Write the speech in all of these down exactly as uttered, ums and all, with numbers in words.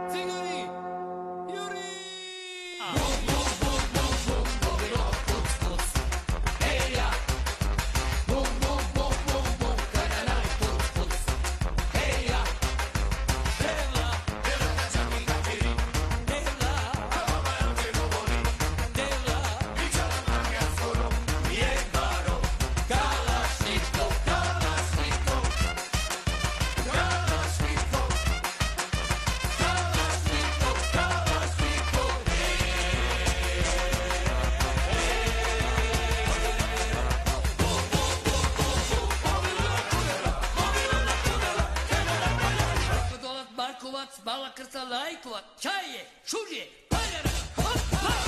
Bala krca lajkova, čaje, šužje, paljara, hop, hop!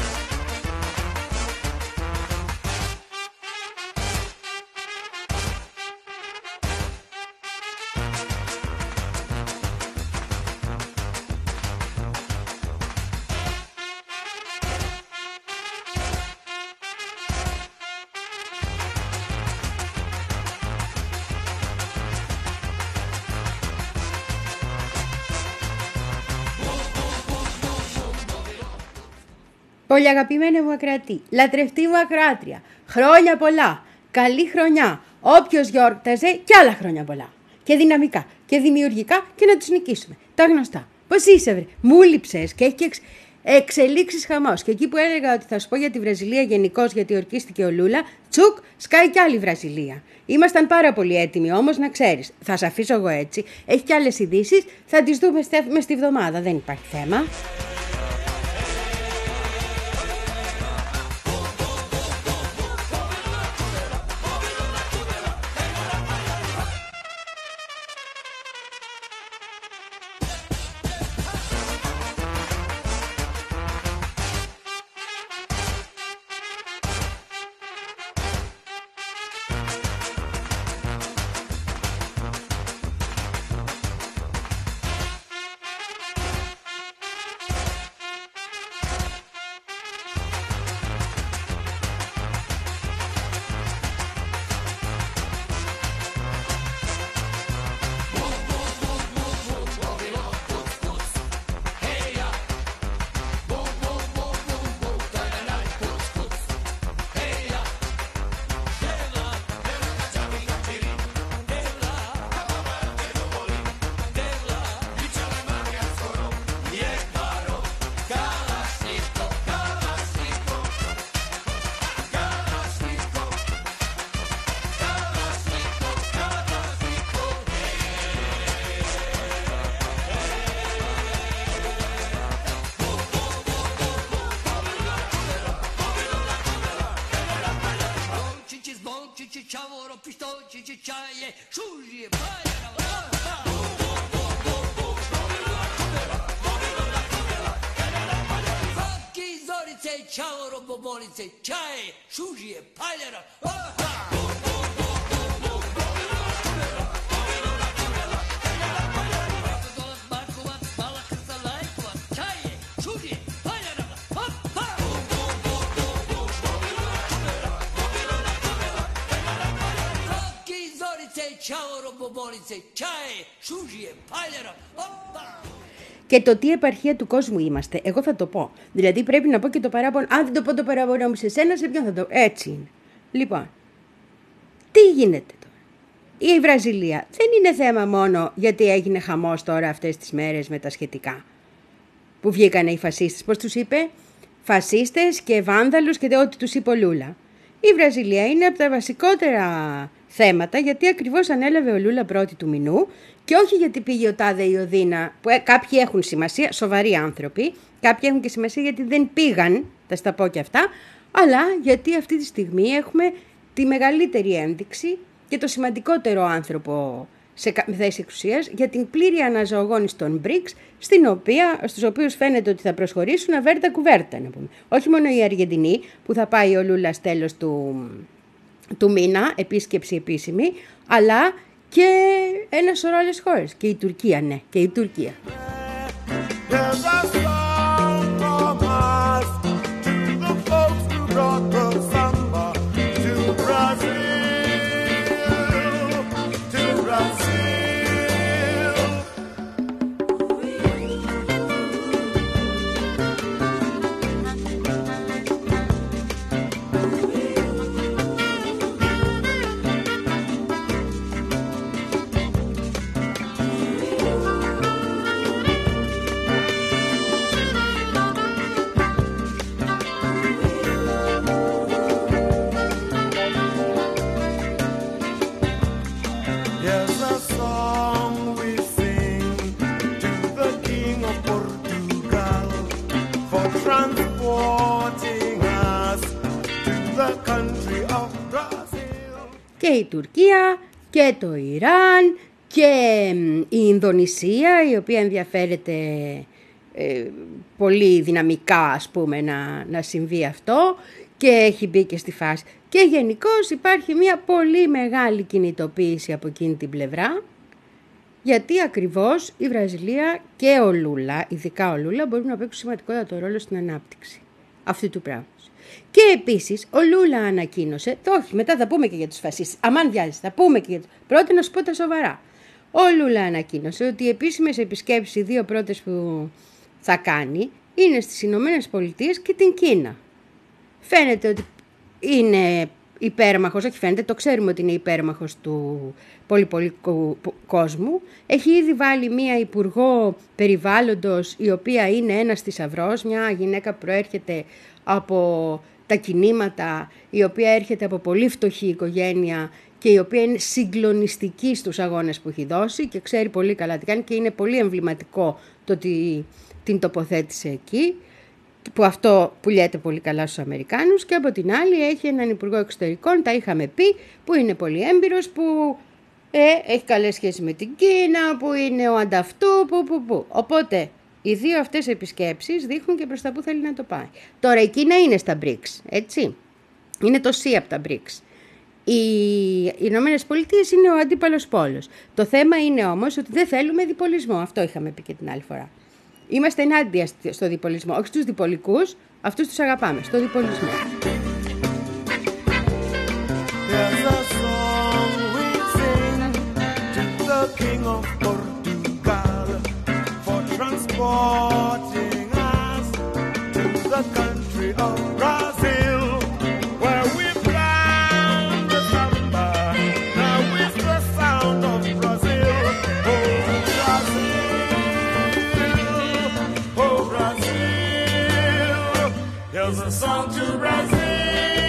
Πολύ αγαπημένη μου ακροατή, λατρευτή μου ακροάτρια, χρόνια πολλά, καλή χρονιά, όποιος γιόρταζε και άλλα χρόνια πολλά. Και δυναμικά και δημιουργικά και να τους νικήσουμε. Τα γνωστά. Πώς είσαι βρε, μου λείψες και έχει εξ... εξελίξεις χαμός. Και εκεί που έλεγα ότι θα σου πω για τη Βραζιλία γενικώς γιατί ορκίστηκε ο Λούλα, τσουκ, σκάει κι άλλη Βραζιλία. Ήμασταν πάρα πολύ έτοιμοι όμως να ξέρεις. Θα σε αφήσω εγώ έτσι. Έχει κι άλλες ειδήσεις, θα τις δούμε μες στη βδομάδα, δεν υπάρχει θέμα. Ciavoro, pistoci, cicciaie, sciugli, pagliara, Facchi, zorice, ciavoro, bobolice, ciaie, sciugli, pagliara, Και το τι επαρχία του κόσμου είμαστε, εγώ θα το πω. Δηλαδή πρέπει να πω και το παράπονο. Αν δεν το πω το παράπονο μου σε σένα, σε ποιον θα το. Έτσι είναι. Λοιπόν, τι γίνεται τώρα. Η Βραζιλία δεν είναι θέμα μόνο γιατί έγινε χαμός τώρα αυτές τις μέρες με τα σχετικά. Που βγήκανε οι φασίστες. Πώς τους είπε, φασίστες και βάνδαλους και ό,τι τους είπε ο Λούλα. Η Βραζιλία είναι από τα βασικότερα θέματα γιατί ακριβώς ανέλαβε ο Λούλα πρώτη του μηνού και όχι γιατί πήγε ο Τάδε ή ο Δίνα, που κάποιοι έχουν σημασία, σοβαροί άνθρωποι, κάποιοι έχουν και σημασία γιατί δεν πήγαν, θα στα πω και αυτά, αλλά γιατί αυτή τη στιγμή έχουμε τη μεγαλύτερη ένδειξη και το σημαντικότερο άνθρωπο σε θέση εξουσίας για την πλήρη αναζωογόνηση των μπρικς, στην οποία, στους οποίους φαίνεται ότι θα προσχωρήσουν αβέρτα κουβέρτα. Να πούμε. Όχι μόνο η Αργεντινή που θα πάει ο Λούλα τέλος του, του μήνα, επίσκεψη επίσημη, αλλά και ένα σωρό άλλες χώρες. Και η Τουρκία, ναι, και η Τουρκία. Και η Τουρκία και το Ιράν και η Ινδονησία, η οποία ενδιαφέρεται ε, πολύ δυναμικά, ας πούμε, να, να συμβεί αυτό και έχει μπει και στη φάση. Και γενικώς υπάρχει μια πολύ μεγάλη κινητοποίηση από εκείνη την πλευρά, γιατί ακριβώς η Βραζιλία και ο Λούλα, ειδικά ο Λούλα, μπορούν να παίξουν σημαντικότατο ρόλο στην ανάπτυξη αυτού του πράγματος. Και επίσης ο Λούλα ανακοίνωσε, το όχι, μετά θα πούμε και για τους φασίστες, αμάν βιάζεις, θα πούμε και για τους... Πρώτα να σου πω τα σοβαρά. Ο Λούλα ανακοίνωσε ότι οι επίσημες επισκέψεις, οι δύο πρώτες που θα κάνει, είναι στις Ηνωμένες Πολιτείες και την Κίνα. Φαίνεται ότι είναι υπέρμαχος, όχι φαίνεται, το ξέρουμε ότι είναι υπέρμαχος του πολυπολικού κόσμου. Έχει ήδη βάλει μία υπουργό περιβάλλοντος, η οποία είναι ένας θησαυρός, μια γυναίκα που προέρχεται από τα κινήματα, η οποία έρχεται από πολύ φτωχή οικογένεια και η οποία είναι συγκλονιστική στους αγώνες που έχει δώσει και ξέρει πολύ καλά τι κάνει και είναι πολύ εμβληματικό το ότι την τοποθέτησε εκεί, που αυτό πουλιέται πολύ καλά στους Αμερικάνους. Και από την άλλη έχει έναν υπουργό εξωτερικών, τα είχαμε πει, που είναι πολύ έμπειρος, που ε, έχει καλές σχέσεις με την Κίνα, που είναι ο ανταυτού, που, που, που. Οπότε οι δύο αυτές επισκέψεις δείχνουν και προς τα που θέλει να το πάει. Τώρα η Κίνα είναι στα μπρικς, έτσι. Είναι το σι από τα μπρικς. Οι Ηνωμένες Πολιτείες είναι ο αντίπαλος πόλος. Το θέμα είναι όμως ότι δεν θέλουμε διπολισμό. Αυτό είχαμε πει και την άλλη φορά. Είμαστε ενάντια στο διπολισμό. Όχι στους διπολικούς, αυτούς τους αγαπάμε. Στο διπολισμό. A song to Brazil,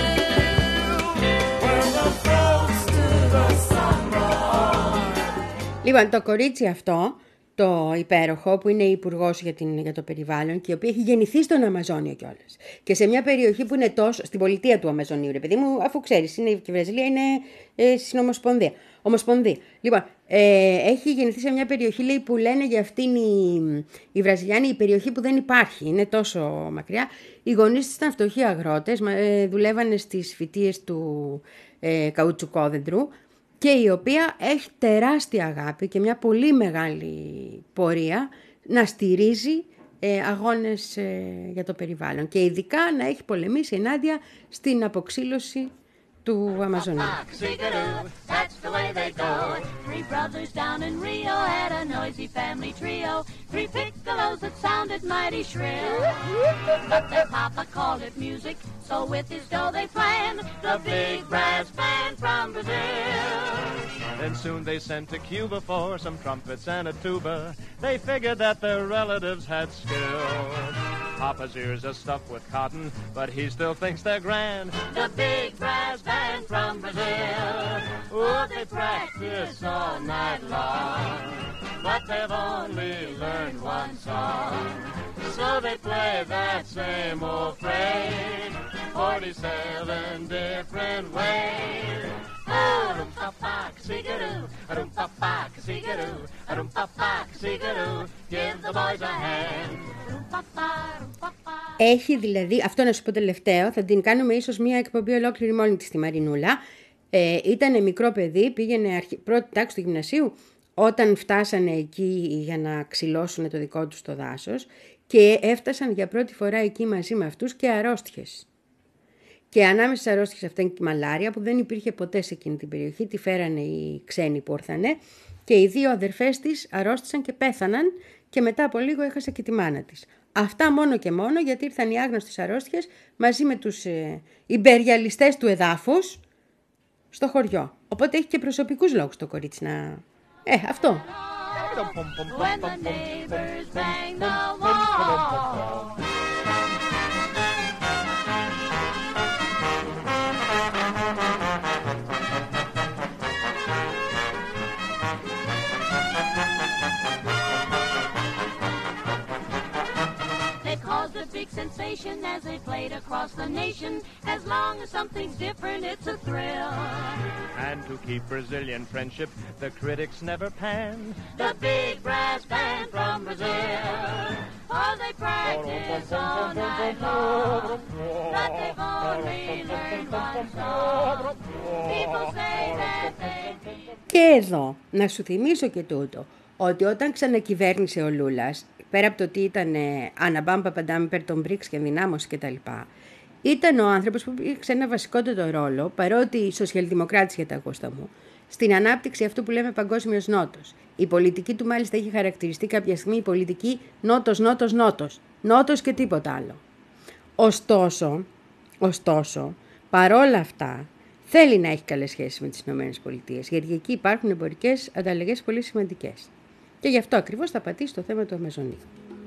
where the folks to the samba. Λοιπόν, το κορίτσι αυτό, το υπέροχο, που είναι υπουργός για, για το περιβάλλον και η οποία έχει γεννηθεί στον Αμαζόνιο κιόλας. Και σε μια περιοχή που είναι τόσο, στην πολιτεία του Αμαζονίου, ρε παιδί μου, αφού ξέρεις, είναι, και η Βραζιλία είναι ε, στην Ομοσπονδία. Ομοσπονδία. Λοιπόν, ε, έχει γεννηθεί σε μια περιοχή, λέει, που λένε για αυτήν η, η Βραζιλιάνη, η περιοχή που δεν υπάρχει, είναι τόσο μακριά. Οι γονείς της ήταν φτωχοί αγρότες, ε, δουλεύανε στις φυτείες του ε, καουτσουκόδεντρου, και η οποία έχει τεράστια αγάπη και μια πολύ μεγάλη πορεία να στηρίζει ε, αγώνες ε, για το περιβάλλον και ειδικά να έχει πολεμήσει ενάντια στην αποξύλωση του Αμαζονίου. That's the way they go. Three brothers down in Rio had a noisy family trio. Three piccolos that sounded mighty shrill. But their papa called it music, so with his dough they planned the big brass band from Brazil. Then soon they sent to Cuba for some trumpets and a tuba. They figured that their relatives had skill. Papa's ears are stuffed with cotton, but he still thinks they're grand. The big brass band from Brazil. Oh, they practice all night long, but they've only learned one song. So they play that same old phrase, forty-seven different ways. Give the boys a hand. Έχει δηλαδή, αυτό να σου πω τελευταίο, θα την κάνουμε ίσως μια εκπομπή ολόκληρη μόνη της στη Μαρινούλα. Ε, ήτανε μικρό παιδί, πήγαινε αρχι... πρώτη τάξη του γυμνασίου, όταν φτάσανε εκεί για να ξυλώσουν το δικό τους το δάσος και έφτασαν για πρώτη φορά εκεί μαζί με αυτούς και αρρώστιες. Και ανάμεσα στις αρρώστιες αυτά είναι και η μαλάρια που δεν υπήρχε ποτέ σε εκείνη την περιοχή, τη φέρανε οι ξένοι που ήρθανε και οι δύο αδερφές της αρρώστησαν και πέθαναν και μετά από λίγο έχασε και τη μάνα της. Αυτά μόνο και μόνο γιατί ήρθαν οι άγνωστες αρρώστιες μαζί με τους ε, ιμπεριαλιστές του εδάφους στο χωριό. Οπότε έχει και προσωπικούς λόγους το κορίτσι να... Ε, αυτό. When the neighbors bang the wall. They caused a big sensation as they played across the nation. As long as something's different, it's a thrill. And to keep Brazilian friendship, the critics never pan The big brass band from Brazil. Oh, they practice all night long, but they've only learned one song. People say that they need... Και εδώ, να σου θυμίσω και τούτο, ότι όταν ξανακυβέρνησε ο Λούλας, πέρα από το ότι ήταν αναμπάμ παπαντάμ υπέρ των μπριξ και ενδυνάμωση κτλ., ήταν ο άνθρωπος που είχε ένα βασικότερο ρόλο, παρότι σοσιαλδημοκράτης για τα γούστα μου, στην ανάπτυξη αυτού που λέμε παγκόσμιος νότος. Η πολιτική του μάλιστα είχε χαρακτηριστεί κάποια στιγμή η πολιτική νότος, νότος, νότος. Νότος και τίποτα άλλο. Ωστόσο, ωστόσο, παρόλα αυτά, θέλει να έχει καλές σχέσεις με τις ΗΠΑ, γιατί εκεί υπάρχουν εμπορικές ανταλλαγές πολύ σημαντικές. Και γι' αυτό ακριβώς θα πατήσει το θέμα του Αμαζονίου.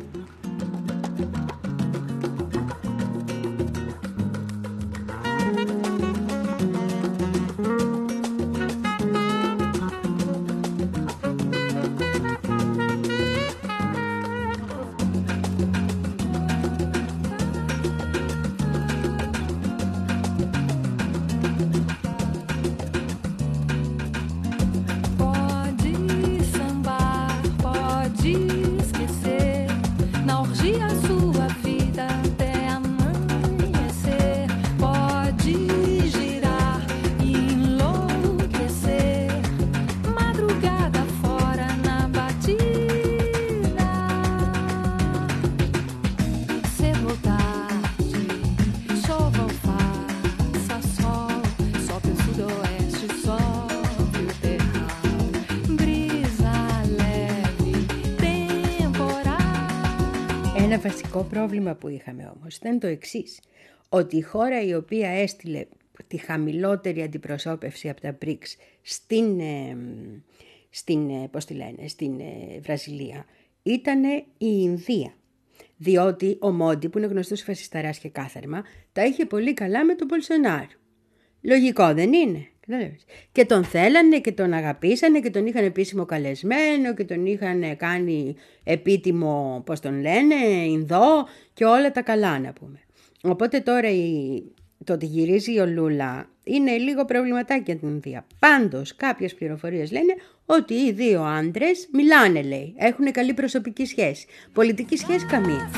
Ένα βασικό πρόβλημα που είχαμε όμως ήταν το εξής, ότι η χώρα η οποία έστειλε τη χαμηλότερη αντιπροσώπευση από τα μπριξ στην, ε, στην, ε, πώς τη λένε, στην ε, Βραζιλία ήταν η Ινδία. Διότι ο Μόντι, που είναι γνωστός φασισταράς και κάθαρμα, τα είχε πολύ καλά με τον Μπολσονάρο. Λογικό δεν είναι? Και τον θέλανε και τον αγαπήσανε και τον είχαν επίσημο καλεσμένο και τον είχαν κάνει επίτιμο, πώς τον λένε, Ινδό και όλα τα καλά να πούμε. Οπότε τώρα η... το ότι γυρίζει ο Λούλα είναι λίγο προβληματάκι για την Ινδία. Πάντως κάποιες πληροφορίες λένε ότι οι δύο άντρες μιλάνε, λέει, έχουν καλή προσωπική σχέση. Πολιτική σχέση καμία.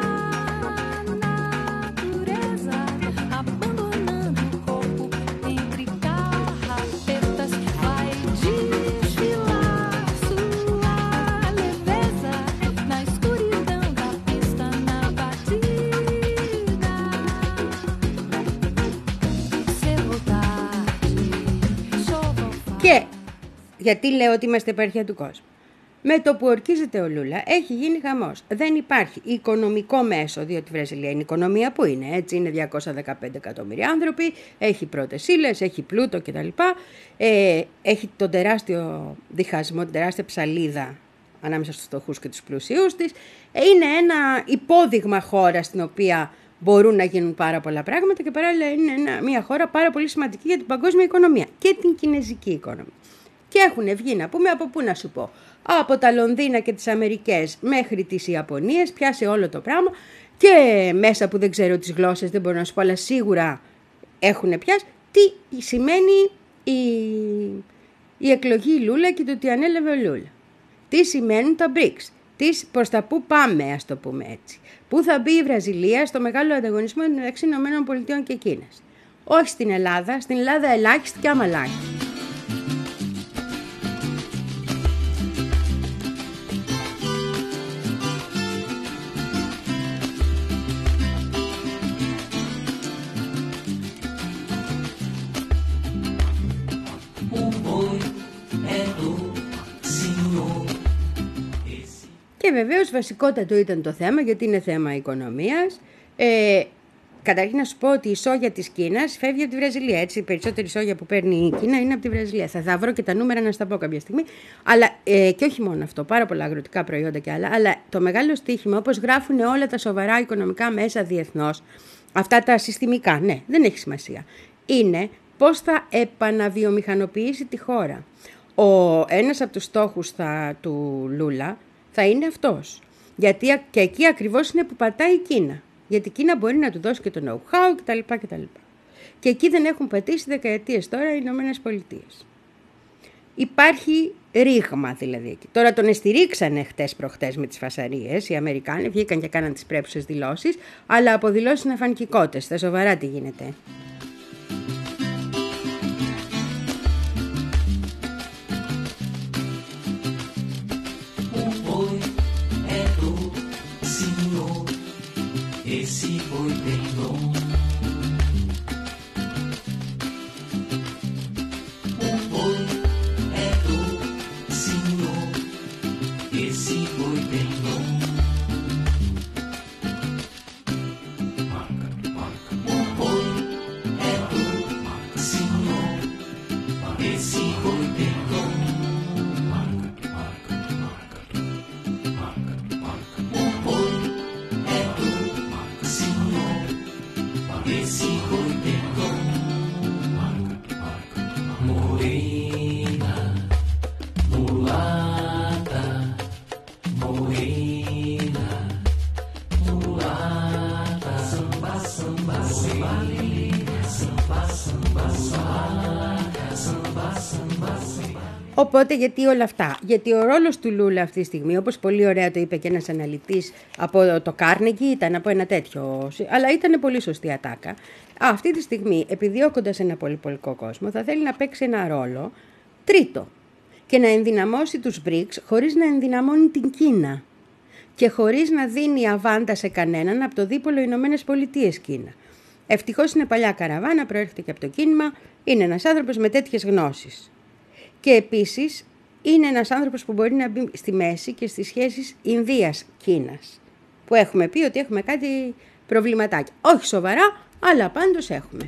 Και γιατί λέω ότι είμαστε επαρχία του κόσμου. Με το που ορκίζεται ο Λούλα έχει γίνει χαμός. Δεν υπάρχει οικονομικό μέσο, διότι η Βραζιλία είναι οικονομία που είναι. Έτσι είναι διακόσια δεκαπέντε εκατομμύρια άνθρωποι, έχει πρώτες ύλες, έχει πλούτο κτλ. Ε, έχει τον τεράστιο διχασμό, την τεράστια ψαλίδα ανάμεσα στους φτωχούς και τους πλουσίους της. Ε, είναι ένα υπόδειγμα χώρα στην οποία μπορούν να γίνουν πάρα πολλά πράγματα και παράλληλα είναι ένα, μια χώρα πάρα πολύ σημαντική για την παγκόσμια οικονομία και την κινέζικη οικονομία. Και έχουν βγει, να πούμε, από πού να σου πω, από τα Λονδίνα και τις Αμερικές μέχρι τις Ιαπωνίες, πιάσε όλο το πράγμα και μέσα που δεν ξέρω τις γλώσσες, δεν μπορώ να σου πω, αλλά σίγουρα έχουν πιάσει τι σημαίνει η, η εκλογή Λούλα και το τι ανέλαβε ο Λούλα. Τι σημαίνουν τα μπριξ, τις, προς τα πού πάμε, ας το πούμε έτσι. Πού θα μπει η Βραζιλία στο μεγάλο ανταγωνισμό μεταξύ ΗΠΑ και Κίνας. Όχι στην Ελλάδα, στην Ελλάδα ελάχιστη και αμαλάχιστη. Και βεβαίως βασικότατο ήταν το θέμα, γιατί είναι θέμα οικονομίας. Ε, καταρχήν να σου πω ότι η σόγια της Κίνας φεύγει από τη Βραζιλία. Έτσι, η περισσότερη σόγια που παίρνει η Κίνα είναι από τη Βραζιλία. Θα, θα βρω και τα νούμερα να στα πω κάποια στιγμή. Αλλά, ε, και όχι μόνο αυτό, πάρα πολλά αγροτικά προϊόντα και άλλα. Αλλά το μεγάλο στοίχημα, όπως γράφουν όλα τα σοβαρά οικονομικά μέσα διεθνώς, αυτά τα συστημικά, ναι, δεν έχει σημασία, είναι πώς θα επαναβιομηχανοποιήσει τη χώρα. Ο, ένας από τους στόχους θα, του Λούλα θα είναι αυτός. Γιατί και εκεί ακριβώς είναι που πατάει η Κίνα. Γιατί η Κίνα μπορεί να του δώσει και το know-how κτλ. κτλ. Και εκεί δεν έχουν πατήσει δεκαετίες τώρα οι Ηνωμένες Πολιτείες. Υπάρχει ρήγμα δηλαδή εκεί. Τώρα τον εστηρίξανε χτες προχτές με τις φασαρίες. Οι Αμερικάνοι βγήκαν και κάναν τις πρέπουσες δηλώσεις, αλλά από δηλώσεις νεφανικικότες. Στα σοβαρά τι γίνεται. Esse boi bem longo, o boi é do senhor. Esse boi bem longo, marca, marca. O boi é do senhor. Esse boi bem longo, marca, marca, marca, marca, marca. O boi é do esse boi bem longo, marca, marca, morena, mulata, morena, mulata, samba, samba, samba, samba, samba, samba, samba, samba. Οπότε γιατί όλα αυτά? Γιατί ο ρόλος του Λούλα αυτή τη στιγμή, όπως πολύ ωραία το είπε και ένας αναλυτής από το Κάρνεγκι, ήταν από ένα τέτοιο, αλλά ήταν πολύ σωστή ατάκα. Αυτή τη στιγμή, επιδιώκοντας ένα πολυπολικό κόσμο, θα θέλει να παίξει ένα ρόλο τρίτο και να ενδυναμώσει τους μπρικς χωρίς να ενδυναμώνει την Κίνα και χωρίς να δίνει αβάντα σε κανέναν από το δίπολο Ηνωμένες Πολιτείες Κίνα. Ευτυχώς είναι παλιά καραβάνα, προέρχεται και από το κίνημα, είναι ένας άνθρωπος με τέτοιες γνώσεις. Και επίσης είναι ένας άνθρωπος που μπορεί να μπει στη μέση και στις σχέσεις Ινδίας-Κίνας, που έχουμε πει ότι έχουμε κάτι προβληματάκια. Όχι σοβαρά, αλλά πάντως έχουμε.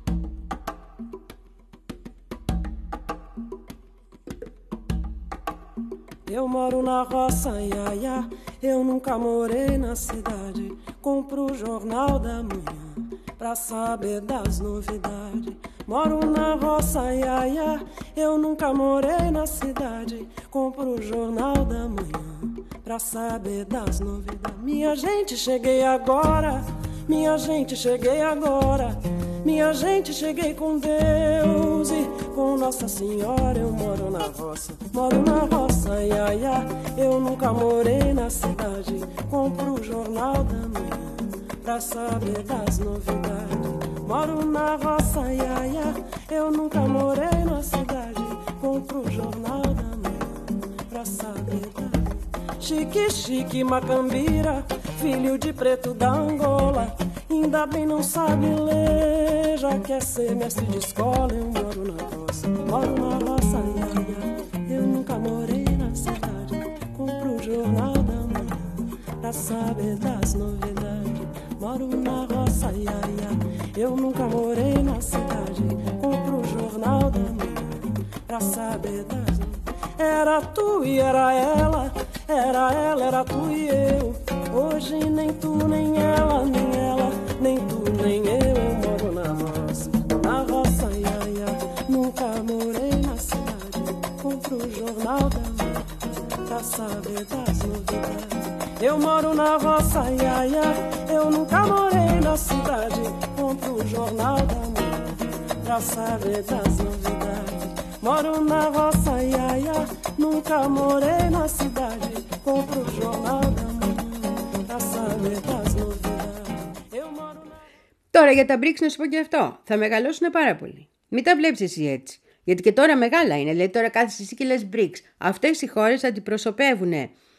Eu moro na roça, ia, ia. Eu nunca morei na cidade. Compro o jornal da manhã pra saber das novidades. Moro na roça, ia, ia. Eu nunca morei na cidade. Compro o jornal da manhã pra saber das novidades. Minha gente, cheguei agora. Minha gente, cheguei agora. Minha gente, cheguei com Deus e com Nossa Senhora. Eu moro na roça, moro na roça, ia, ia. Eu nunca morei na cidade. Compro o jornal da manhã pra saber das novidades. Moro na roça, ia, ia. Eu nunca morei na cidade. Compro o jornal da manhã pra saber das... Chique, chique, macambira, filho de preto da Angola. Ainda bem não sabe ler, já quer ser mestre de escola. Eu moro na roça, moro na roça, ia, ia. Eu nunca morei na cidade. Compro o jornal da manhã pra saber das novidades. Moro na roça, ia, ia. Eu nunca morei na cidade. Compro o jornal da manhã pra saber das novidades. Era tu e era ela, era ela, era tu e eu. Hoje nem tu, nem ela, nem ela, nem tu, nem eu. Eu moro na roça, na roça, ia, ia. Nunca morei na cidade. Compro o jornal da manhã pra saber das novidades. Eu moro na roça, ia, ia. Eu nunca morei na cidade. Compro o jornal da manhã pra saber das novidades. Moro na roça, ia, ia. Nunca morei na cidade. Compro o jornal da manhã pra saber das novidades. Eu moro na... Τώρα για τα μπρικς να σου πω και αυτό. Θα μεγαλώσουν πάρα πολύ. Μην τα βλέπεις εσύ έτσι. Γιατί και τώρα μεγάλα είναι. Δηλαδή τώρα κάθεσαι εσύ και λες μπρικς. Αυτές οι χώρες αντιπροσωπεύουν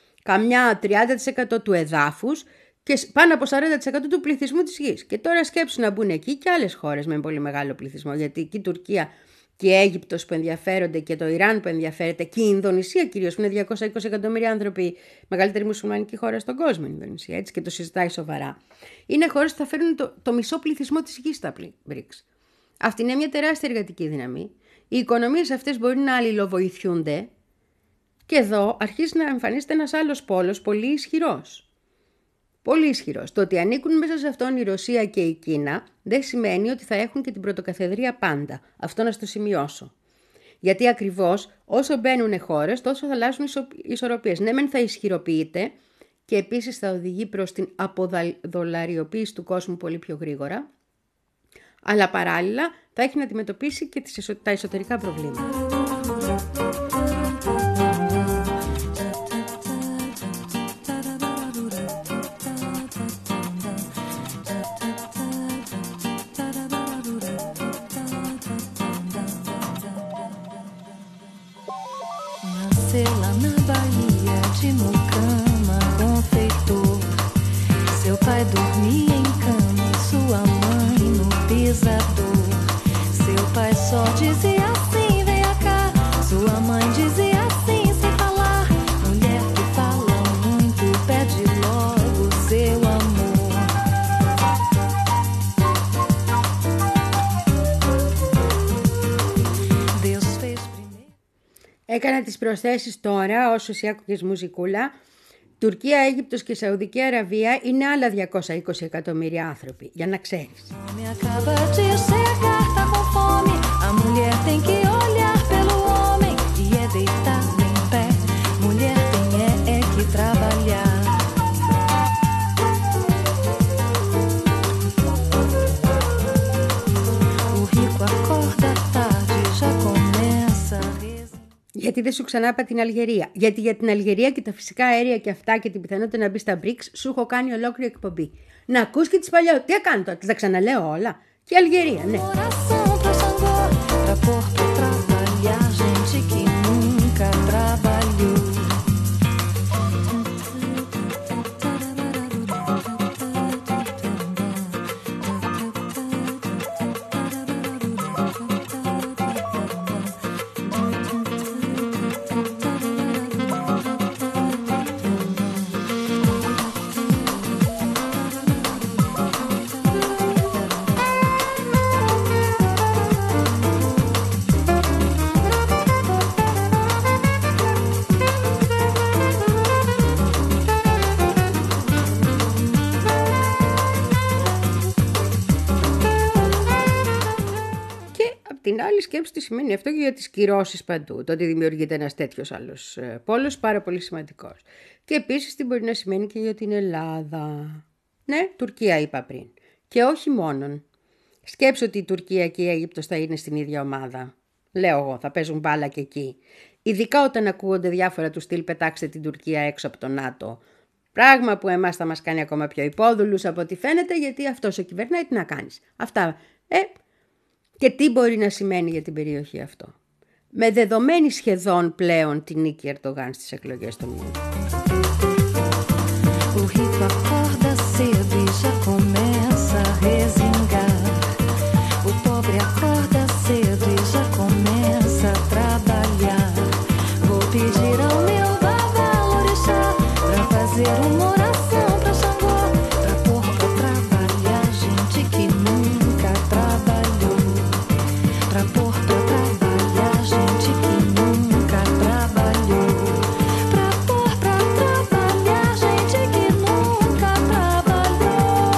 καμιά τριάντα τοις εκατό του εδάφους και πάνω από σαράντα τοις εκατό του πληθυσμού της γης. Και τώρα σκέψου να μπουν εκεί και άλλες χώρες με πολύ μεγάλο πληθυσμό. Γιατί εκεί η Τουρκία και η Αίγυπτος που ενδιαφέρονται και το Ιράν που ενδιαφέρεται και η Ινδονησία κυρίως που είναι διακόσια είκοσι εκατομμύρια άνθρωποι, μεγαλύτερη μουσουλμανική χώρα στον κόσμο η Ινδονησία, έτσι και το συζητάει σοβαρά. Είναι χώρες που θα φέρουν το, το μισό πληθυσμό της γης στα μπρικς. Αυτή είναι μια τεράστια εργατική δύναμη. Οι οικονομίες αυτές μπορεί να αλληλοβοηθούνται και εδώ αρχίζει να εμφανίζεται ένας άλλος πόλος πολύ ισχυρός. Πολύ ισχυρός. Το ότι ανήκουν μέσα σε αυτόν η Ρωσία και η Κίνα δεν σημαίνει ότι θα έχουν και την πρωτοκαθεδρία πάντα. Αυτό να στο σημειώσω. Γιατί ακριβώς όσο μπαίνουν χώρες τόσο θα αλλάζουν οι ισορροπίες. Ναι, μεν θα ισχυροποιείται και επίσης θα οδηγεί προς την αποδολαριοποίηση του κόσμου πολύ πιο γρήγορα, αλλά παράλληλα θα έχει να αντιμετωπίσει και τα εσωτερικά προβλήματα. Nasceu lá na Bahia de Mucama, confeitor. Seu pai dormia em cama, sua mãe no pisador. Seu pai só dizia assim, venha cá. Sua mãe dizia assim, sem falar. Mulher que fala muito, pede logo seu amor. Deus fez primeiro. Έκανα τις προσθέσεις τώρα ως ουσιάκοκες μουσικούλα. Τουρκία, Αίγυπτος και Σαουδική Αραβία είναι άλλα διακόσια είκοσι εκατομμύρια άνθρωποι, για να ξέρεις. Me acaba de chegar, tá com fome. A mulher tem que olhar pelo homem e é deitada em pé. Mulher tem é, é que trabalhar. O rico acorda tarde, já começa a rezar. Γιατί δεν σου ξανά είπα την Αλγερία? Γιατί για την Αλγερία και τα φυσικά αέρια και αυτά και την πιθανότητα να μπει στα μπρικς σου έχω κάνει ολόκληρη εκπομπή. Να ακούς και τις παλιό. Τι έκανε τώρα, τα ξαναλέω όλα. Και Αλγερία, ναι. Oração pra Xangô, pra pôr pra trabalhar gente que nunca trabalhou. Την άλλη σκέψη τι σημαίνει αυτό και για τις κυρώσεις παντού. Το ότι δημιουργείται ένας τέτοιος άλλος πόλος πάρα πολύ σημαντικός. Και επίσης τι μπορεί να σημαίνει και για την Ελλάδα. Ναι, Τουρκία είπα πριν. Και όχι μόνον. Σκέψου ότι η Τουρκία και η Αίγυπτος θα είναι στην ίδια ομάδα. Λέω εγώ, θα παίζουν μπάλα και εκεί. Ειδικά όταν ακούγονται διάφορα του στυλ πετάξτε την Τουρκία έξω από το ΝΑΤΟ. Πράγμα που εμάς θα μας κάνει ακόμα πιο υπόδουλους από ό,τι φαίνεται, γιατί αυτός ο κυβερνάει, τι να κάνεις. Αυτά, ε... Και τι μπορεί να σημαίνει για την περιοχή αυτό. Με δεδομένη σχεδόν πλέον την νίκη Ερντογάν στις εκλογές των Ιούνιο. O rico acorda cedo e já começa a resingar. O pobre acorda cedo e já começa a trabalhar. Vou pedir ao meu babalorixá pra fazer uma oração pra Xangô, pra pôr pra trabalhar gente que nunca trabalhou. Pra pôr pra trabalhar gente que nunca trabalhou. Pra pôr pra trabalhar gente que nunca trabalhou.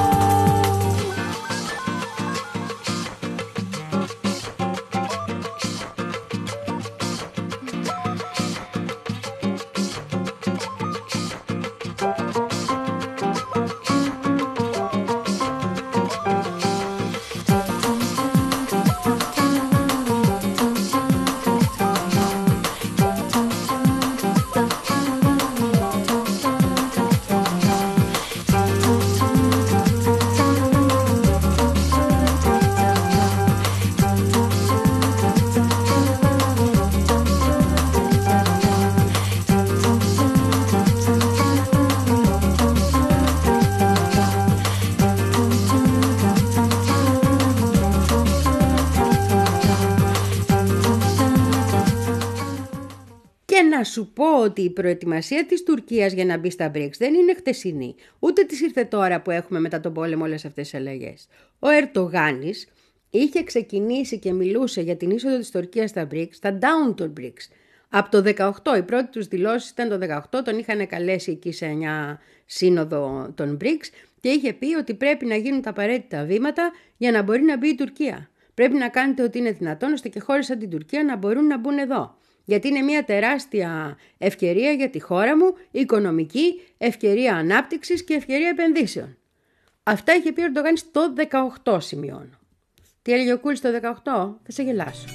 Να σου πω ότι η προετοιμασία της Τουρκίας για να μπει στα μπρικς δεν είναι χτεσινή. Ούτε της ήρθε τώρα που έχουμε μετά τον πόλεμο όλες αυτές τις αλλαγές. Ο Ερντογάνης είχε ξεκινήσει και μιλούσε για την είσοδο της Τουρκίας στα μπρικς, στα down των μπρικς. Από το δεκαοκτώ, η πρώτη τους δηλώσεις ήταν το δεκαοκτώ, τον είχαν καλέσει εκεί σε μια σύνοδο των μπρικς και είχε πει ότι πρέπει να γίνουν τα απαραίτητα βήματα για να μπορεί να μπει η Τουρκία. Πρέπει να κάνετε ό,τι είναι δυνατόν ώστε και χώρες σαν την Τουρκία να μπορούν να μπουν εδώ. Γιατί είναι μια τεράστια ευκαιρία για τη χώρα μου, οικονομική, ευκαιρία ανάπτυξης και ευκαιρία επενδύσεων. Αυτά είχε πει ο Ερντογάν στο δεκαοκτώ, σημειώνω. Τι έλεγε ο Κούλης το δεκαοκτώ, θα σε γελάσω.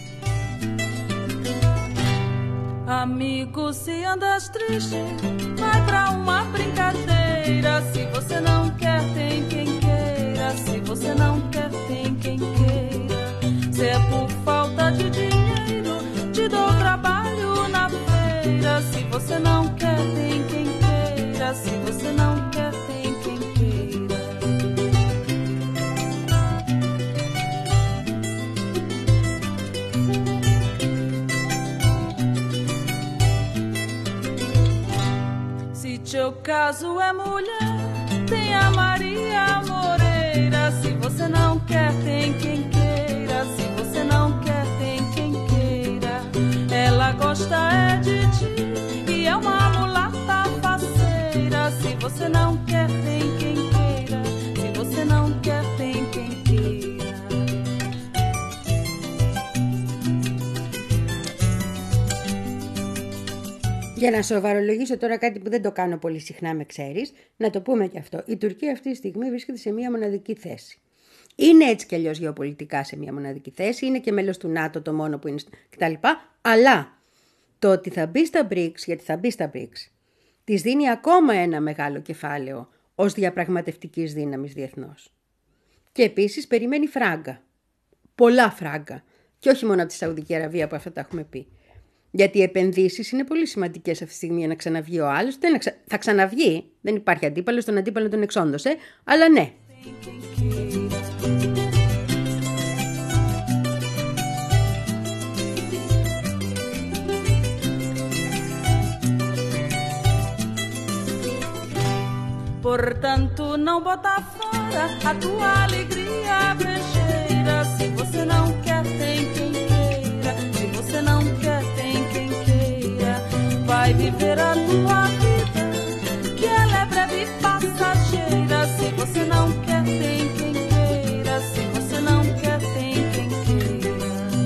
Amigo, se andas triste, vai pra uma brincadeira. Se você não quer, tem quem queira. Se você não quer, tem quem queira. Se é por falta de dinheiro, te dou trabalho na feira. Se você não quer, tem quem queira. Se você não quer, tem quem queira. Seu caso é mulher, tem a Maria Moreira. Se você não quer, tem quem queira. Se você não quer, tem quem queira. Ela gosta é de ti e é uma mulata faceira. Se você não quer, tem quem queira. Se você não quer, tem quem queira. Για να σοβαρολογήσω τώρα κάτι που δεν το κάνω πολύ συχνά, με ξέρεις, να το πούμε και αυτό. Η Τουρκία αυτή τη στιγμή βρίσκεται σε μια μοναδική θέση. Είναι έτσι κι αλλιώς γεωπολιτικά σε μια μοναδική θέση, είναι και μέλος του ΝΑΤΟ το μόνο που είναι κτλ. Αλλά το ότι θα μπει στα μπρικς, γιατί θα μπει στα μπρικς, της δίνει ακόμα ένα μεγάλο κεφάλαιο ως διαπραγματευτικής δύναμης διεθνώς. Και επίσης περιμένει φράγκα. Πολλά φράγκα. Και όχι μόνο από τη Σαουδική Αραβία που αυτά τα έχουμε πει. Γιατί οι επενδύσεις είναι πολύ σημαντικές αυτή τη στιγμή για να ξαναβγεί ο άλλος. Θα ξαναβγεί, δεν υπάρχει αντίπαλος, τον αντίπαλο τον εξόντωσε, αλλά ναι. Portanto, não bota fora a tua alegria brejeira. Se você não quer, tem quem queira. Se você não quer, tem quem queira. Vai viver a tua vida, que ela é breve e passageira. Se você não quer, tem quem queira. Se você não quer, tem quem queira.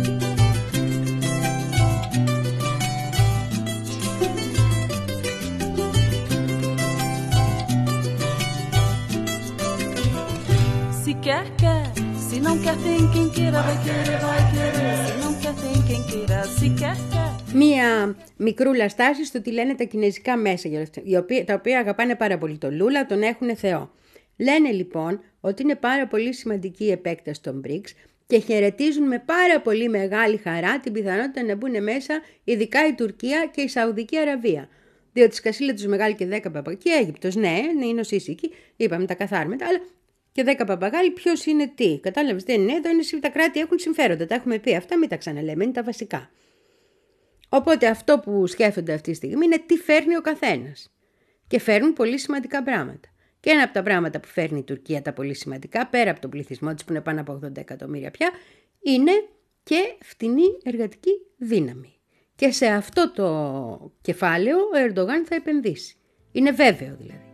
Se quer, quer. Se não quer, tem quem queira. Vai querer, vai querer. Se não quer, tem quem queira. Se quer, quer. Μία μικρούλα στάση στο τι λένε τα κινέζικα μέσα, τα οποία αγαπάνε πάρα πολύ τον Λούλα, τον έχουν θεό. Λένε λοιπόν ότι είναι πάρα πολύ σημαντική η επέκταση των μπρικς και χαιρετίζουν με πάρα πολύ μεγάλη χαρά την πιθανότητα να μπουν μέσα ειδικά η Τουρκία και η Σαουδική Αραβία. Διότι σκασίλα τους μεγάλη και δέκα παπαγάλοι, και Αίγυπτος, ναι, ναι, είναι ο Σίσικη, είπαμε τα καθάρματα, αλλά και δέκα παπαγάλοι ποιος είναι τι. Κατάλαβες, δεν είναι, εδώ είναι, τα κράτη έχουν συμφέροντα, τα έχουμε πει, αυτά μην τα ξαναλέμε, είναι τα βασικά. Οπότε αυτό που σκέφτονται αυτή τη στιγμή είναι τι φέρνει ο καθένας. Και φέρνουν πολύ σημαντικά πράγματα. Και ένα από τα πράγματα που φέρνει η Τουρκία, τα πολύ σημαντικά, πέρα από τον πληθυσμό της που είναι πάνω από ογδόντα εκατομμύρια πια, είναι και φτηνή εργατική δύναμη. Και σε αυτό το κεφάλαιο ο Ερντογάν θα επενδύσει. Είναι βέβαιο δηλαδή.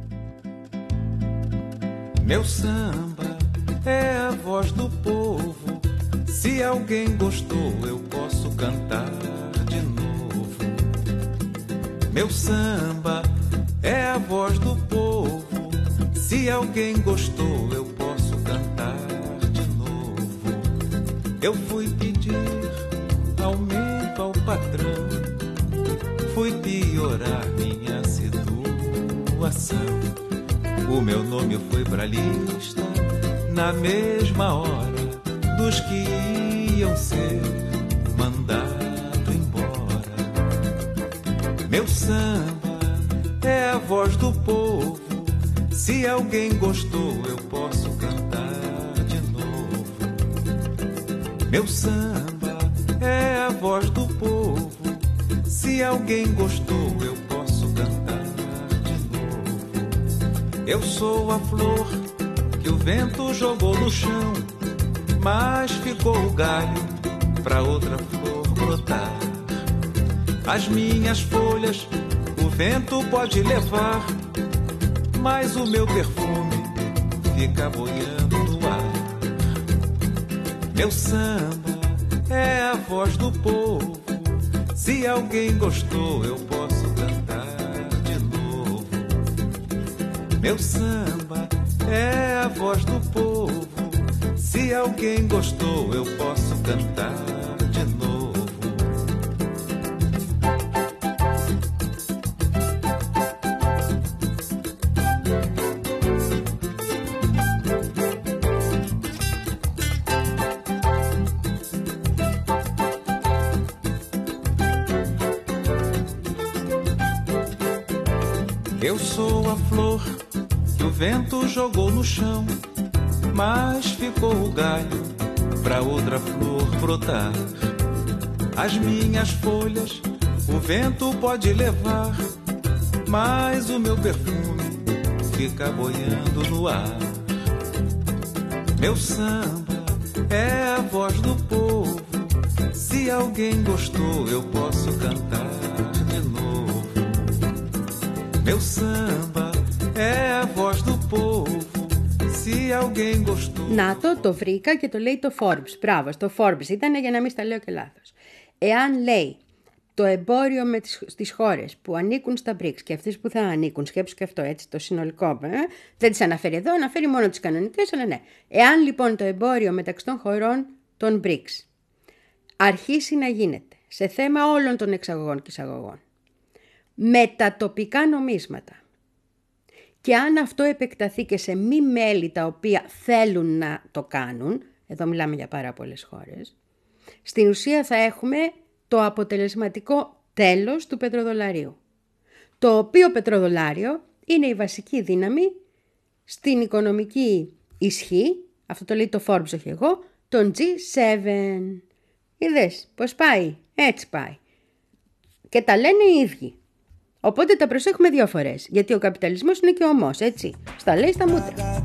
Meu samba é a voz do povo. Se alguém gostou, eu posso cantar de novo. Meu samba é a voz do povo. Se alguém gostou, eu posso cantar de novo. Eu fui pedir aumento ao patrão, fui piorar minha situação. O meu nome foi pra lista na mesma hora dos que iam ser mandado embora. Meu samba é a voz do povo. Se alguém gostou, eu posso cantar de novo. Meu samba é a voz do povo. Se alguém gostou, eu posso cantar de novo. Eu sou a flor que o vento jogou no chão, mas ficou o galho pra outra flor brotar. As minhas folhas o vento pode levar, mas o meu perfume fica boiando no ar. Meu samba é a voz do povo. Se alguém gostou, eu posso cantar de novo. Meu samba é a voz do povo. Se alguém gostou, eu posso cantar de novo. Eu sou a flor que o vento jogou no chão, mas ficou o galho pra outra flor brotar. As minhas folhas o vento pode levar, mas o meu perfume fica boiando no ar. Meu samba é a voz do povo. Se alguém gostou, eu posso cantar de novo. Meu samba é a voz do povo. Se alguém gostou. Να το, το βρήκα και το λέει το Forbes. Μπράβο, στο Forbes ήταν, για να μην στα λέω και λάθος. Εάν λέει το εμπόριο με τις, στις χώρες που ανήκουν στα μπρικς και αυτές που θα ανήκουν, σκέψου και αυτό έτσι, το συνολικό, ε, δεν τις αναφέρει εδώ, αναφέρει μόνο τις κανονικές, αλλά ναι. Εάν λοιπόν το εμπόριο μεταξύ των χωρών των μπρικς αρχίσει να γίνεται σε θέμα όλων των εξαγωγών και εισαγωγών με τα τοπικά νομίσματα, και αν αυτό επεκταθεί και σε μη μέλη τα οποία θέλουν να το κάνουν, εδώ μιλάμε για πάρα πολλές χώρες, στην ουσία θα έχουμε το αποτελεσματικό τέλος του πετροδολαρίου. Το οποίο πετροδολάριο είναι η βασική δύναμη στην οικονομική ισχύ, αυτό το λέει το Forbes, όχι εγώ, τον τζι σέβεν. Είδες πώς πάει, έτσι πάει. Και τα λένε οι ίδιοι. Οπότε τα προσέχουμε δύο φορές, γιατί ο καπιταλισμός είναι και ομός, έτσι. Στα λέει στα μούτρα.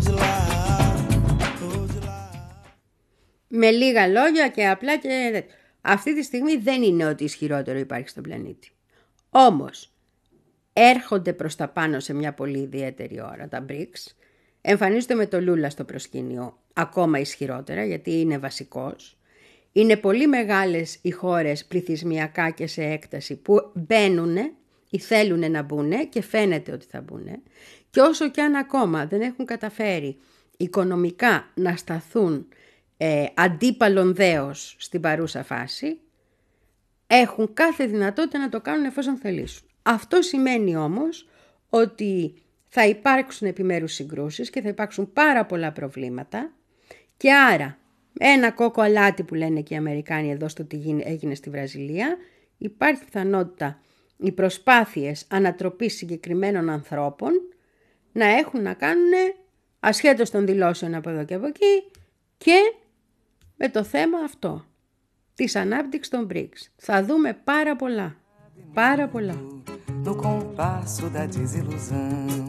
Με λίγα λόγια και απλά και... αυτή τη στιγμή δεν είναι ό,τι ισχυρότερο υπάρχει στον πλανήτη. Όμως, έρχονται προς τα πάνω σε μια πολύ ιδιαίτερη ώρα τα μπρικς, εμφανίζονται με το Λούλα στο προσκήνιο ακόμα ισχυρότερα, γιατί είναι βασικός. Είναι πολύ μεγάλες οι χώρες πληθυσμιακά και σε έκταση που μπαίνουν ή θέλουν να μπουν και φαίνεται ότι θα μπουν. Και όσο και αν ακόμα δεν έχουν καταφέρει οικονομικά να σταθούν ε, αντίπαλον δέος στην παρούσα φάση, έχουν κάθε δυνατότητα να το κάνουν εφόσον θελήσουν. Αυτό σημαίνει όμως ότι θα υπάρξουν επιμέρους συγκρούσεις και θα υπάρξουν πάρα πολλά προβλήματα και άρα ένα κόκο αλάτι που λένε και οι Αμερικάνοι εδώ στο τι έγινε στη Βραζιλία, υπάρχει πιθανότητα οι προσπάθειες ανατροπής συγκεκριμένων ανθρώπων να έχουν να κάνουν ασχέτως των δηλώσεων από εδώ και από εκεί και με το θέμα αυτό της ανάπτυξης των μπρικς. Θα δούμε πάρα πολλά, πάρα πολλά. No compasso da desilusão,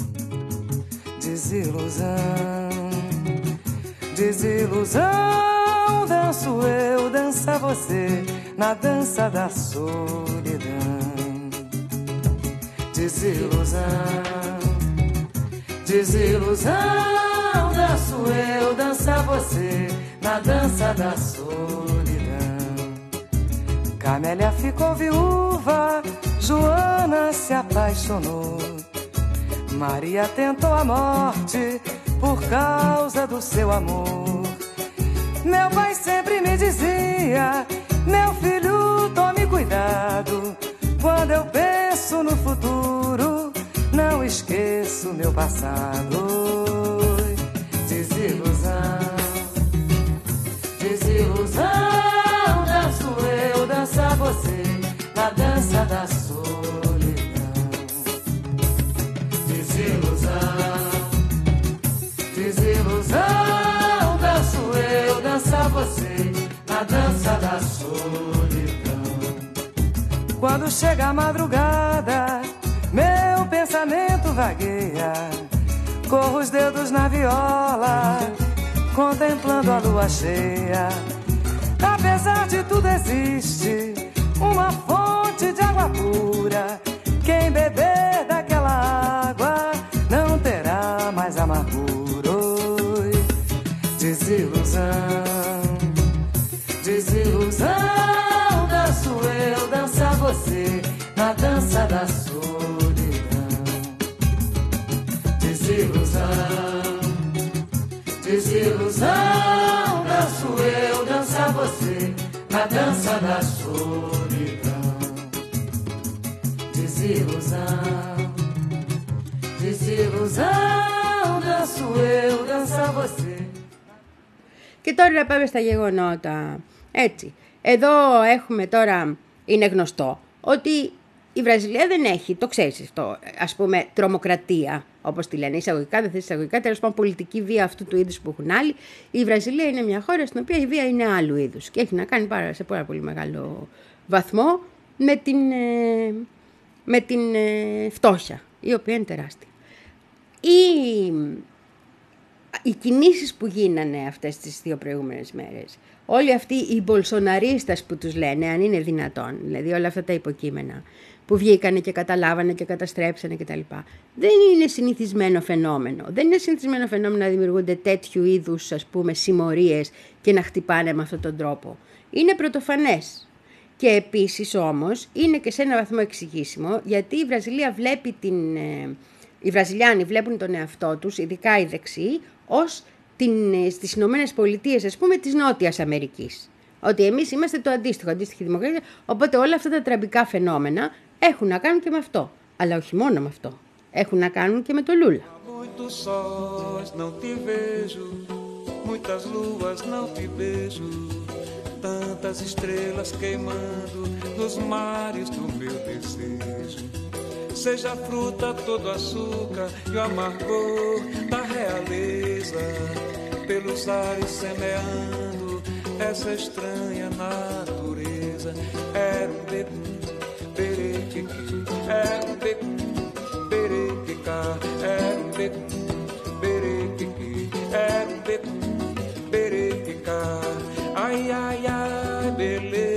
desilusão, desilusão, danço eu, dança você, na dança da solidão. Desilusão, desilusão, danço eu, dança você, na dança da solidão. Camélia ficou viúva, Joana se apaixonou, Maria tentou a morte por causa do seu amor. Meu pai sempre me dizia, meu filho, tome cuidado, quando eu penso no futuro, não esqueço meu passado. Desilusão, desilusão, danço eu, dança você, na dança da solidão. Desilusão, desilusão, danço eu, dança você, na dança da solidão. Quando chega a madrugada, meu pensamento vagueia, corro os dedos na viola, contemplando a lua cheia. Apesar de tudo existe uma fonte de água pura, quem beber daquela água não terá mais amargura. Oi, desilusão, desilusão, danço eu, dança você, na dança da solidão. Desilusão, desilusão, danço eu, dança você, na dança da solidão. Desilusão, desilusão, danço eu, dança você. Και τώρα να πάμε στα γεγονότα. Έτσι, εδώ έχουμε τώρα, είναι γνωστό ότι η Βραζιλία δεν έχει, το ξέρεις αυτό, ας πούμε τρομοκρατία, όπως τη λένε, εισαγωγικά, δεν θες εισαγωγικά, τέλος πάντων πολιτική βία αυτού του είδους που έχουν άλλοι. Η Βραζιλία είναι μια χώρα στην οποία η βία είναι άλλου είδους και έχει να κάνει πάρα, σε πάρα πολύ μεγάλο βαθμό με την, με την φτώχεια, η οποία είναι τεράστια. Οι, οι κινήσεις που γίνανε αυτές τις δύο προηγούμενες μέρες, όλοι αυτοί οι μπολσοναρίστες που τους λένε, αν είναι δυνατόν, δηλαδή όλα αυτά τα υποκείμενα που βγήκανε και καταλάβανε και καταστρέψανε κτλ. Δεν είναι συνηθισμένο φαινόμενο. Δεν είναι συνηθισμένο φαινόμενο να δημιουργούνται τέτοιου είδους, ας πούμε, συμμορίες και να χτυπάνε με αυτόν τον τρόπο. Είναι πρωτοφανές. Και επίσης όμως είναι και σε ένα βαθμό εξηγήσιμο, γιατί η Βραζιλία βλέπει την... Οι Βραζιλιάνοι βλέπουν τον εαυτό τους, ειδικά οι δεξιοί, ως την, στις Ηνωμένες Πολιτείες, ας πούμε, της Νότιας Αμερικής. Ότι εμείς είμαστε το αντίστοιχο, αντίστοιχη δημοκρατία, οπότε όλα αυτά τα τραμπικά φαινόμενα έχουν να κάνουν και με αυτό. Αλλά όχι μόνο με αυτό. Έχουν να κάνουν και με το Λούλα. Tantas estrelas queimando nos mares do meu desejo. Seja fruta todo açúcar e o amargor da realeza, pelos ares semeando essa estranha natureza. Era um becum, berequiqui, era um becum, berequicá, era um becum, berequiqui, era um becum, berequicá. Ai, ai, ai, beleza.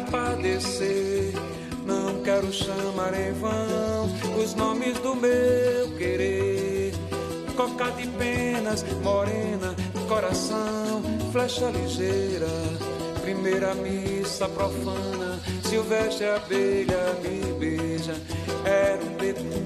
padecer. Não quero chamar em vão os nomes do meu querer. Coca de penas, morena, coração, flecha ligeira. Primeira missa profana, silvestre abelha me beija. Era um bebê.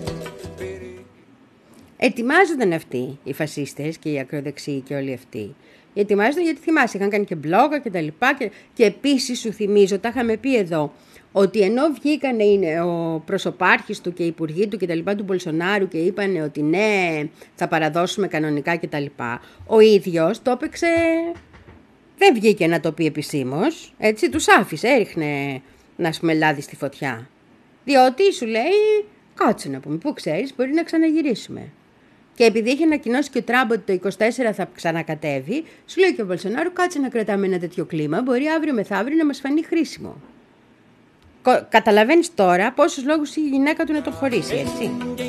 Ετοιμάζονταν αυτοί οι φασίστες και οι ακροδεξιοί και όλοι αυτοί. Ετοιμάζονταν γιατί θυμάσαι, είχαν κάνει και μπλόγα και τα λοιπά. Και, και επίσης σου θυμίζω, τα είχαμε πει εδώ, ότι ενώ βγήκανε είναι ο προσωπάρχης του και οι υπουργοί του και τα λοιπά του Μπολσονάρου και είπανε ότι ναι, θα παραδώσουμε κανονικά και τα λοιπά, ο ίδιος το έπαιξε, δεν βγήκε να το πει επισήμως, έτσι, τους άφησε, έριχνε να πούμε λάδι στη φωτιά. Διότι σου λέει, κάτσε να πούμε, πού ξέρεις, μπορεί να ξαναγυρίσουμε. Και επειδή είχε ανακοινώσει και ο Τραμπ ότι το είκοσι τέσσερα θα ξανακατέβει, σου λέει και ο Μπολσονάρο, κάτσε να κρατάμε ένα τέτοιο κλίμα, μπορεί αύριο μεθαύριο να μας φανεί χρήσιμο. Καταλαβαίνεις τώρα πόσους λόγους είχε η γυναίκα του να τον χωρίσει, έτσι.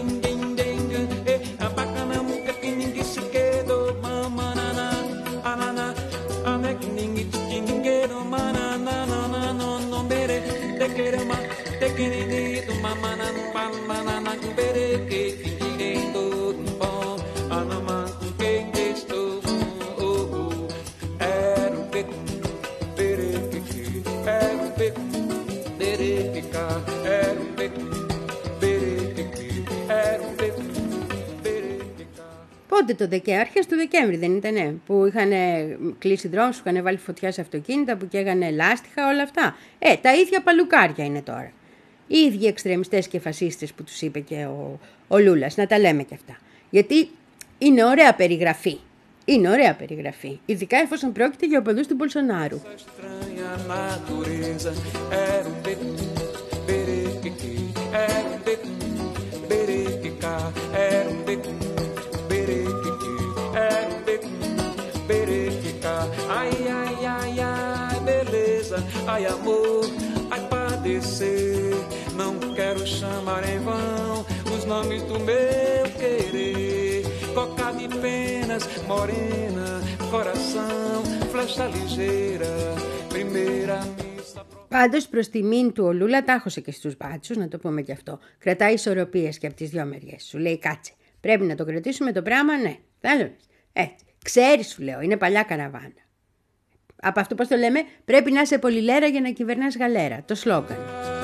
Πότε το Δεκέμβρη, αρχές του Δεκέμβρη δεν ήτανε, που είχαν κλείσει δρόμους, που είχαν βάλει φωτιά σε αυτοκίνητα, που καίγανε λάστιχα, όλα αυτά. Ε, τα ίδια παλουκάρια είναι τώρα. Οι ίδιοι εξτρεμιστές και φασίστες που τους είπε και ο, ο Λούλας, να τα λέμε και αυτά. Γιατί είναι ωραία περιγραφή. Είναι ωραία περιγραφή, ειδικά εφόσον πρόκειται για οπαδούς του Μπολσονάρου. Ai, ai, ai, ai, beleza, ai, amor, ai, padecer. Não quero chamar em vão os nomes do meu querer. Coca de penas, morena, coração, flecha ligeira, primeira missa. Πάντως προς τιμήν του ο Λούλα τάχωσε και στους μπάτσους, να το πούμε και αυτό. Κρατάει ισορροπίες και από τις δυο μεριές. Σου λέει κάτσε, πρέπει να το κρατήσουμε το πράγμα, ναι. Έτσι. Ξέρεις, σου λέω, είναι παλιά καραβάνα. Από αυτό πώς το λέμε, πρέπει να είσαι πολυλέρα για να κυβερνάς γαλέρα. Το σλόγγαν.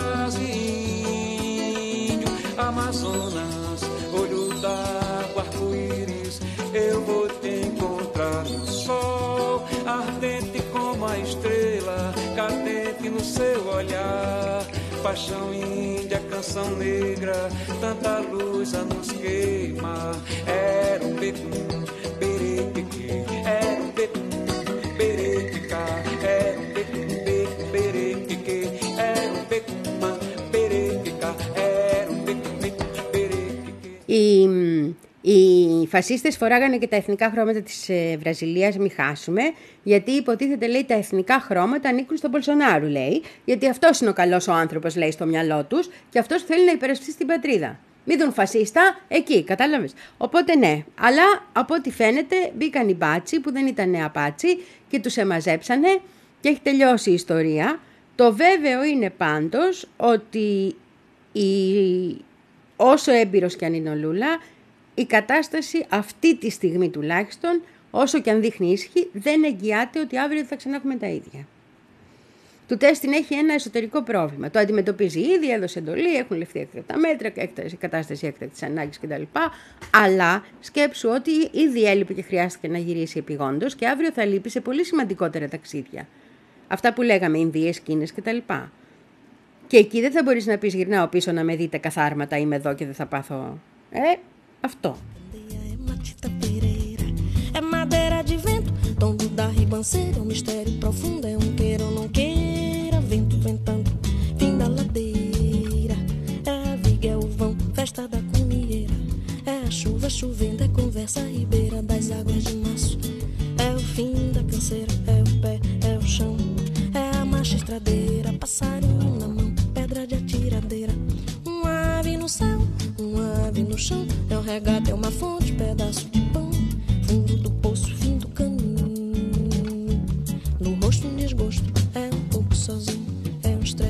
Amazonas, olho d'água, arco-íris, eu vou te encontrar no sol, ardente como a estrela, cadente no seu olhar, paixão índia, canção negra, tanta luz a nos queimar. Era um betum, berequeque, era um betum, berequeca, era um betum, berequeque, era um betum, berequeca, era um betum, berequeque. Οι, οι φασίστες φοράγανε και τα εθνικά χρώματα της ε, Βραζιλίας, μη χάσουμε, γιατί υποτίθεται, λέει, τα εθνικά χρώματα ανήκουν στον Μπολσονάρου, λέει, γιατί αυτός είναι ο καλός ο άνθρωπος, λέει, στο μυαλό τους και αυτός θέλει να υπερασπιστεί την πατρίδα. Μη δουν φασίστα, εκεί, κατάλαβες. Οπότε ναι, αλλά από ό,τι φαίνεται μπήκαν οι μπάτσι που δεν ήταν απάτσι και τους εμαζέψανε και έχει τελειώσει η ιστορία. Το βέβαιο είναι πάντως ότι η... όσο έμπειρος κι αν είναι ο Λούλα, η κατάσταση αυτή τη στιγμή τουλάχιστον, όσο κι αν δείχνει ήσυχη, δεν εγγυάται ότι αύριο θα ξανά έχουμε τα ίδια. Του τέστην έχει ένα εσωτερικό πρόβλημα. Το αντιμετωπίζει ήδη, έδωσε εντολή, έχουν ληφθεί έκτακτα μέτρα, κατάσταση έκτακτης ανάγκης κτλ. Αλλά σκέψου ότι ήδη έλειπε και χρειάστηκε να γυρίσει επειγόντως και αύριο θα λείπει σε πολύ σημαντικότερα ταξίδια. Αυτά που λέγαμε, Ινδίες, Κίνες κτλ. Και εκεί δεν θα μπορείς να πεις γυρνάω πίσω να με δείτε καθάρματα, είμαι εδώ και δεν θα πάθω. Ε, αυτό. É madeira de vento, tombo da ribanceira, um mistério profundo, é um queira ou não queira, vento ventando, fim da ladeira, é a viga, é o vão, festa da cumieira, é a chuva chovendo, é conversa ribeira das águas de março, é o fim da canseira, é o pé, é o chão, é a marcha estradeira, passarinho na mão, pedra de atiradeira, uma ave no céu, uma ave no chão, é um regato, é uma fonte, pedaço de pão, fundo do poço, fim do caminho. No rosto um desgosto, é um pouco sozinho, é um estresse.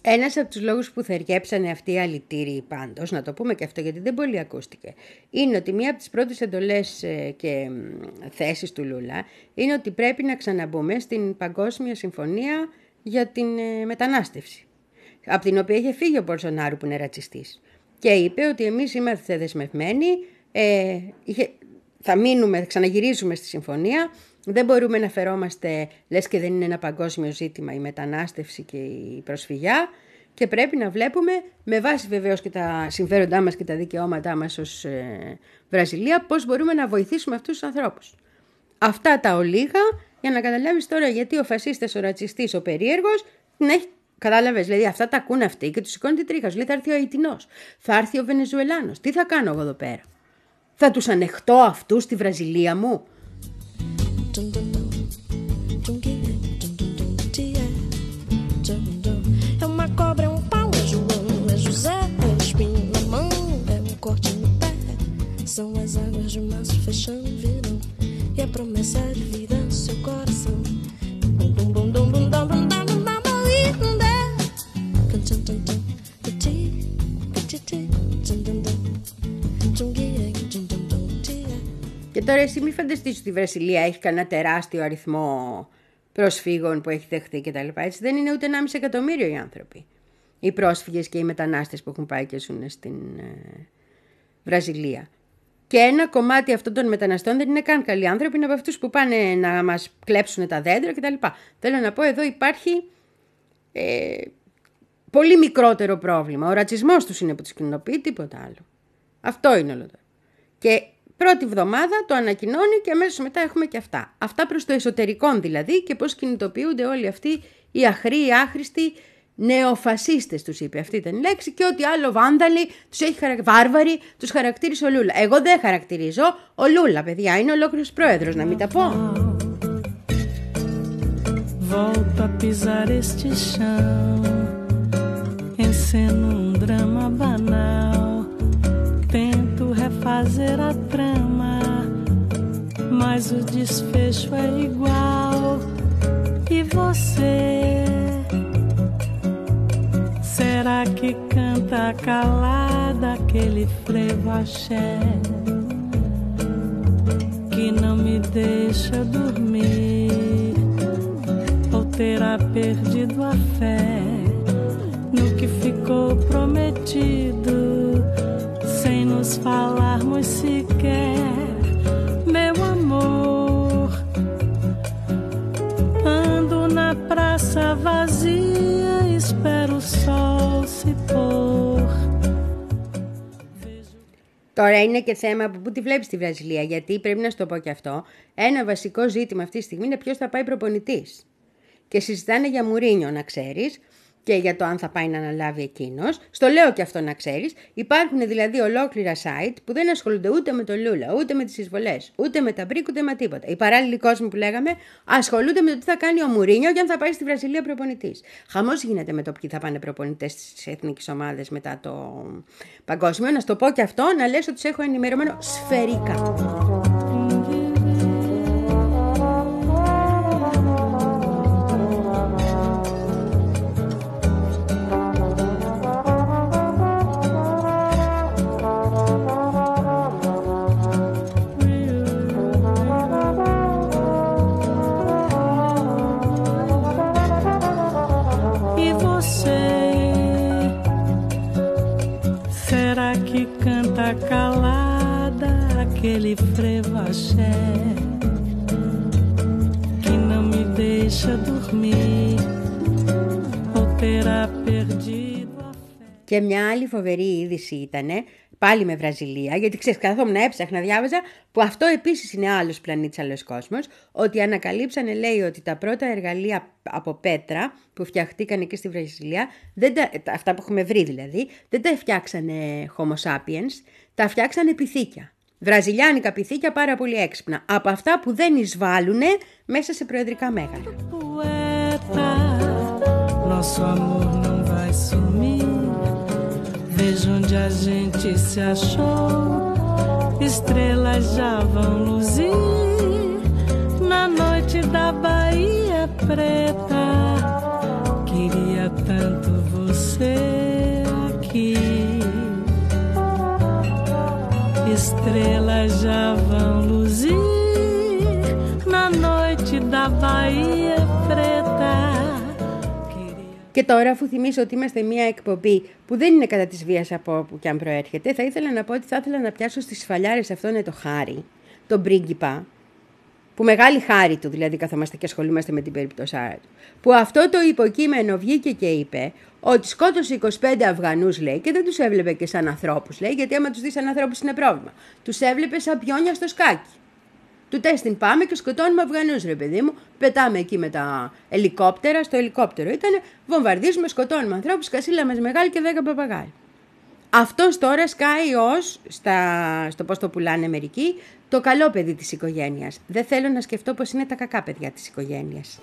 Ένας από τους λόγους που θερκέψανε αυτοί οι αλητήριοι πάντως, να το πούμε και αυτό γιατί δεν πολύ ακούστηκε, είναι ότι μία από τις πρώτες εντολές και θέσεις του Λούλα είναι ότι πρέπει να ξαναμπούμε στην Παγκόσμια Συμφωνία για την μετανάστευση, από την οποία είχε φύγει ο Μπολσονάρου που είναι ρατσιστής. Και είπε ότι εμείς είμαστε δεσμευμένοι, ε, είχε, θα μείνουμε, ξαναγυρίζουμε στη συμφωνία, δεν μπορούμε να φερόμαστε, λες και δεν είναι ένα παγκόσμιο ζήτημα η μετανάστευση και η προσφυγιά και πρέπει να βλέπουμε με βάση βεβαίως και τα συμφέροντά μας και τα δικαιώματά μας ως ε, Βραζιλία πώς μπορούμε να βοηθήσουμε αυτούς τους ανθρώπους. Αυτά τα ολίγα για να καταλάβεις τώρα γιατί ο φασίστας, ο ρατσιστής, ο περίεργος την έχει. Κατάλαβες, δηλαδή αυτά τα ακούν αυτοί και τους σηκώνει την τρίχα. Σου λέει θα έρθει ο Αιτινός, θα έρθει ο Βενεζουελάνος. Τι θα κάνω εγώ εδώ πέρα? Θα τους ανεχτώ αυτούς στη Βραζιλία μου? É uma cobra, é um pau, é João, é José, é espinho na mão, é um corte no pé. São as águas de março fechando o verão e a promessa de vida no seu coração. Bum bum bum bum bum bum bum bum bum bum Και τώρα εσύ μη φανταστείς ότι η Βραζιλία έχει κανένα τεράστιο αριθμό προσφύγων που έχει δεχτεί κτλ. Έτσι δεν είναι ούτε ενάμιση εκατομμύριο οι άνθρωποι. Οι πρόσφυγες και οι μετανάστες που έχουν πάει και ζουν στην ε, Βραζιλία. Και ένα κομμάτι αυτών των μεταναστών δεν είναι καν καλοί άνθρωποι, είναι από αυτούς που πάνε να μας κλέψουν τα δέντρα κτλ. Θέλω να πω, εδώ υπάρχει ε, πολύ μικρότερο πρόβλημα. Ο ρατσισμός τους είναι που τους κοινοποιεί, τίποτα άλλο. Αυτό είναι όλο το. Και πρώτη βδομάδα το ανακοινώνει και αμέσως μετά έχουμε και αυτά. Αυτά προς το εσωτερικό δηλαδή και πώς κινητοποιούνται όλοι αυτοί οι αχροί, οι άχρηστοι νεοφασίστες τους είπε. Αυτή ήταν η λέξη και ό,τι άλλο βάνδαλοι, τους έχει χαρα... βάρβαροι, τους χαρακτήρισε ο Λούλα. Εγώ δεν χαρακτηρίζω. Ο Λούλα, παιδιά, είναι ολόκληρος πρόεδρος, να μην τα πω. Volto a pisar este chão, enceno um drama banal, tento refazer a trama, mas o desfecho é igual. E você, será que canta calada aquele frevo axé que não me deixa dormir? Ou terá perdido a fé no que ficou prometido, sem nos falarmos sequer, meu amor? Ando na praça vazia, espero o sol se pôr. Τώρα είναι και θέμα από πού τη βλέπεις τη Βραζιλία, γιατί πρέπει να σου το πω και αυτό. Ένα βασικό ζήτημα αυτή τη στιγμή είναι ποιος θα πάει προπονητής. Και συζητάνε για Μουρίνιο, να ξέρεις, και για το αν θα πάει να αναλάβει εκείνος. Στο λέω και αυτό να ξέρεις. Υπάρχουν δηλαδή ολόκληρα site που δεν ασχολούνται ούτε με το Λούλα, ούτε με τις εισβολές, ούτε με τα μπρίκ, ούτε με τίποτα. Οι παράλληλοι κόσμοι που λέγαμε ασχολούνται με το τι θα κάνει ο Μουρίνιο και αν θα πάει στη Βραζιλία προπονητής. Χαμός γίνεται με το ποιοι θα πάνε προπονητές στις εθνικές ομάδες μετά το παγκόσμιο. Να σου το πω και αυτό, να λες ότι τους έχω ενημερωμένο σφαιρικά. Calada aquele frevo axé que não me deixa dormir ou terá perdido a fé. Και μια άλλη φοβερή είδηση ήτανε πάλι με Βραζιλία, γιατί ξέρεις καθόμουν έψαχνα διάβαζα που αυτό επίσης είναι άλλος πλανήτης, άλλος κόσμος, ότι ανακαλύψανε λέει ότι τα πρώτα εργαλεία από πέτρα που φτιαχτήκαν εκεί στη Βραζιλία, δεν τα, αυτά που έχουμε βρει δηλαδή, δεν τα φτιάξανε Homo sapiens, τα φτιάξανε πυθίκια. Βραζιλιάνικα πυθίκια πάρα πολύ έξυπνα, από αυτά που δεν εισβάλλουν μέσα σε προεδρικά μέγαρα. Nosso amor não vai sumir. Veja onde a gente se achou. Estrelas já vão luzir na noite da Bahia Preta. Queria tanto enquanto você aqui. Estrelas já vão luzir na noite da Bahia Preta. Και τώρα, αφού θυμίσω ότι είμαστε μια εκπομπή που δεν είναι κατά της βίας από όπου και αν προέρχεται, θα ήθελα να πω ότι θα ήθελα να πιάσω στις σφαλιάρες αυτόν είναι το Χάρη, τον πρίγκιπα, που μεγάλη χάρη του, δηλαδή καθόμαστε και ασχολούμαστε με την περίπτωσά του, που αυτό το υποκείμενο βγήκε και είπε ότι σκότωσε είκοσι πέντε Αφγανούς, λέει, και δεν τους έβλεπε και σαν ανθρώπους, λέει, γιατί άμα τους δεις σαν ανθρώπους είναι πρόβλημα. Τους έβλεπε σαν πιόνια στο σκάκι. Του τέστην πάμε και σκοτώνουμε Αφγανούς, ρε παιδί μου. Πετάμε εκεί με τα ελικόπτερα. Στο ελικόπτερο ήτανε, βομβαρδίζουμε, σκοτώνουμε ανθρώπους, κασίλα μας μεγάλη και δέκα παπαγάλοι. Αυτός τώρα σκάει ως, στα, στο πώς το πουλάνε μερικοί, το καλό παιδί της οικογένειας. Δεν θέλω να σκεφτώ πως είναι τα κακά παιδιά της οικογένειας.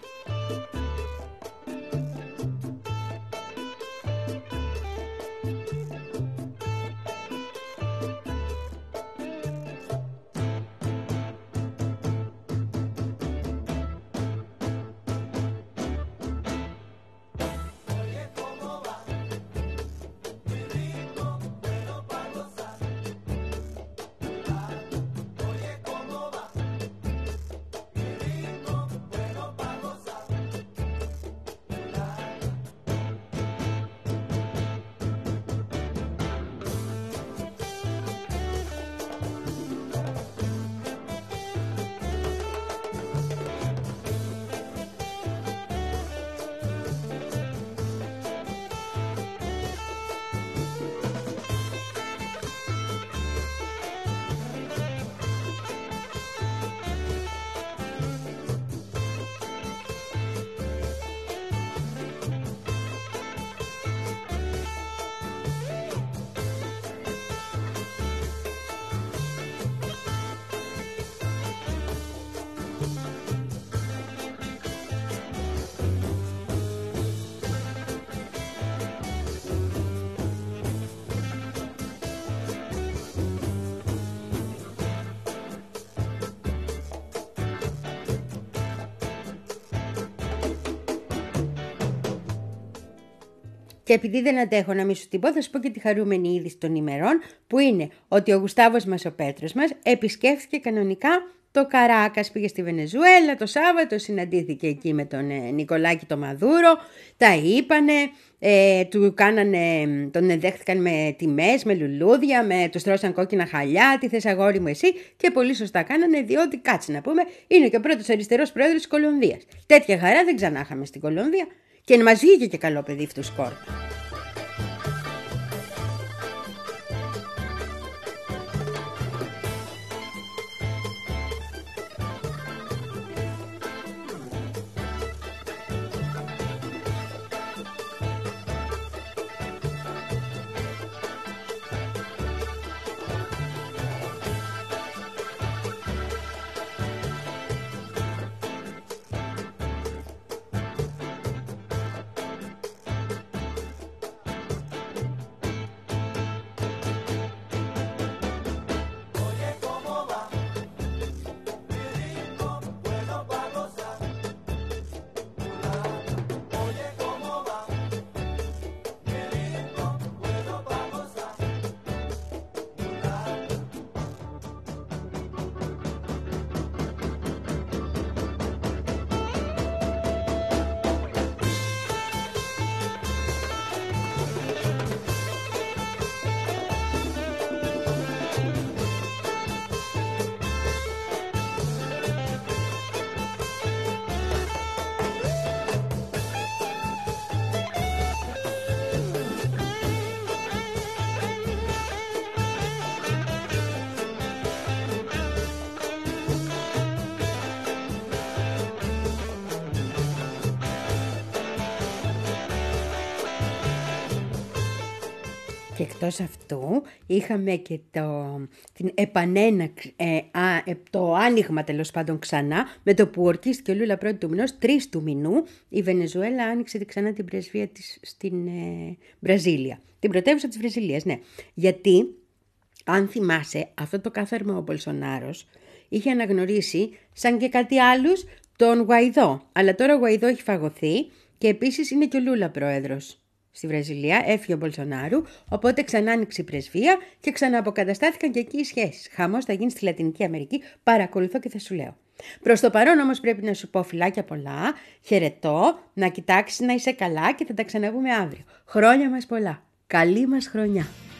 Και επειδή δεν αντέχω να μη σου την πω, θα σου πω και τη χαρούμενη είδηση των ημερών, που είναι ότι ο Γουστάβος μας, ο Πέτρος μας, επισκέφθηκε κανονικά το Καράκας, πήγε στη Βενεζουέλα το Σάββατο, συναντήθηκε εκεί με τον ε, Νικολάκη το Μαδούρο, τα είπανε, ε, του κάνανε, τον ενδέχθηκαν με τιμές, με λουλούδια, με, του στρώσαν κόκκινα χαλιά, τι θες αγόρι μου εσύ, και πολύ σωστά κάνανε, διότι κάτσε να πούμε, είναι και ο πρώτος αριστερός πρόεδρος της Κολομβίας. Τέτοια χαρά δεν ξανά είχαμε στην Κολομβία. Και μας βγήκε και καλό παιδί αυτού σκορ. Και εκτός αυτού είχαμε και το, την επανέναξη, ε, α, ε, το άνοιγμα τέλος πάντων ξανά, με το που ορκίστηκε ο Λούλα πρώτη του μηνός, τρεις του μηνού, η Βενεζουέλα άνοιξε ξανά την πρεσβεία της στην ε, Βραζίλια. Την πρωτεύουσα της Βραζιλίας, ναι. Γιατί, αν θυμάσαι, αυτό το κάθαρμα ο Μπολσονάρος είχε αναγνωρίσει, σαν και κάτι άλλους, τον Γουαϊδό. Αλλά τώρα ο Γουαϊδό έχει φαγωθεί Και επίσης είναι και ο Λούλα πρόεδρος. Στη Βραζιλία έφυγε ο Μπολσονάρου, οπότε ξανά άνοιξε η πρεσβεία και ξανααποκαταστάθηκαν και εκεί οι σχέσεις. Χαμός θα γίνει στη Λατινική Αμερική, παρακολουθώ και θα σου λέω. Προς το παρόν όμως πρέπει να σου πω φιλάκια πολλά, χαιρετώ, να κοιτάξεις να είσαι καλά και θα τα ξαναπούμε αύριο. Χρόνια μας πολλά, καλή μας χρονιά.